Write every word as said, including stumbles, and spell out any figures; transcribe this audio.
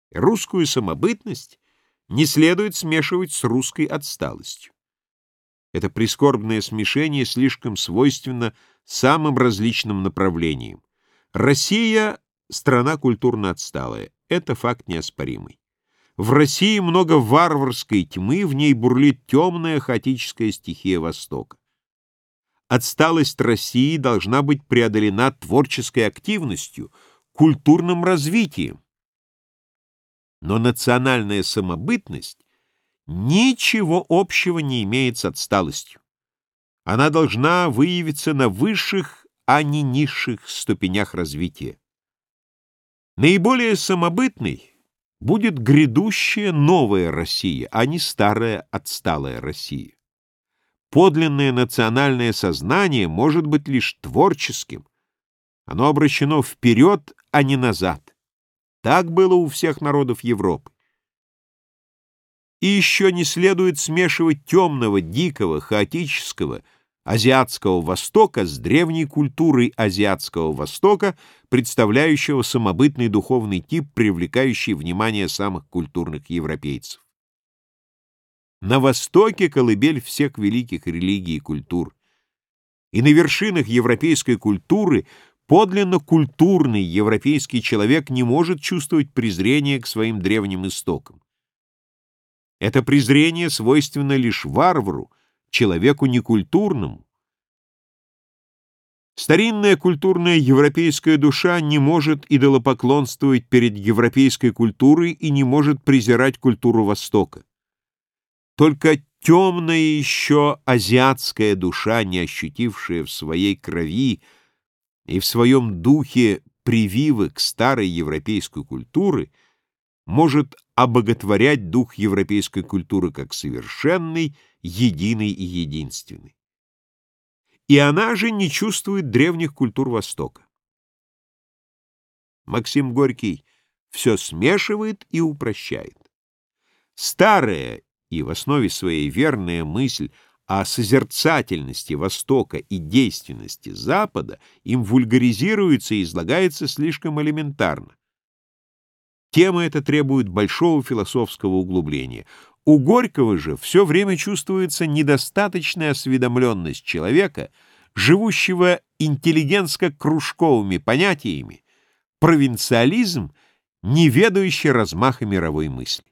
Русскую самобытность не следует смешивать с русской отсталостью. Это прискорбное смешение слишком свойственно самым различным направлениям. Россия — страна культурно отсталая. Это факт неоспоримый. В России много варварской тьмы, в ней бурлит темная хаотическая стихия Востока. Отсталость России должна быть преодолена творческой активностью, культурным развитием. Но национальная самобытность ничего общего не имеет с отсталостью. Она должна выявиться на высших, а не низших ступенях развития. Наиболее самобытной будет грядущая новая Россия, а не старая отсталая Россия. Подлинное национальное сознание может быть лишь творческим. Оно обращено вперед, а не назад. Так было у всех народов Европы. И еще не следует смешивать темного, дикого, хаотического, азиатского Востока с древней культурой азиатского Востока, представляющего самобытный духовный тип, привлекающий внимание самых культурных европейцев. На Востоке колыбель всех великих религий и культур. И на вершинах европейской культуры подлинно культурный европейский человек не может чувствовать презрения к своим древним истокам. Это презрение свойственно лишь варвару, человеку некультурному. Старинная культурная европейская душа не может идолопоклонствовать перед европейской культурой и не может презирать культуру Востока. Только темная еще азиатская душа, не ощутившая в своей крови и в своем духе прививок старой европейской культуры, может обоготворять дух европейской культуры как совершенный, единый и единственный. И она же не чувствует древних культур Востока. Максим Горький все смешивает и упрощает. Старая и в основе своей верная мысль о созерцательности Востока и действенности Запада им вульгаризируется и излагается слишком элементарно. Тема эта требует большого философского углубления. У Горького же все время чувствуется недостаточная осведомленность человека, живущего интеллигентско-кружковыми понятиями, провинциализм, не ведающий размаха мировой мысли.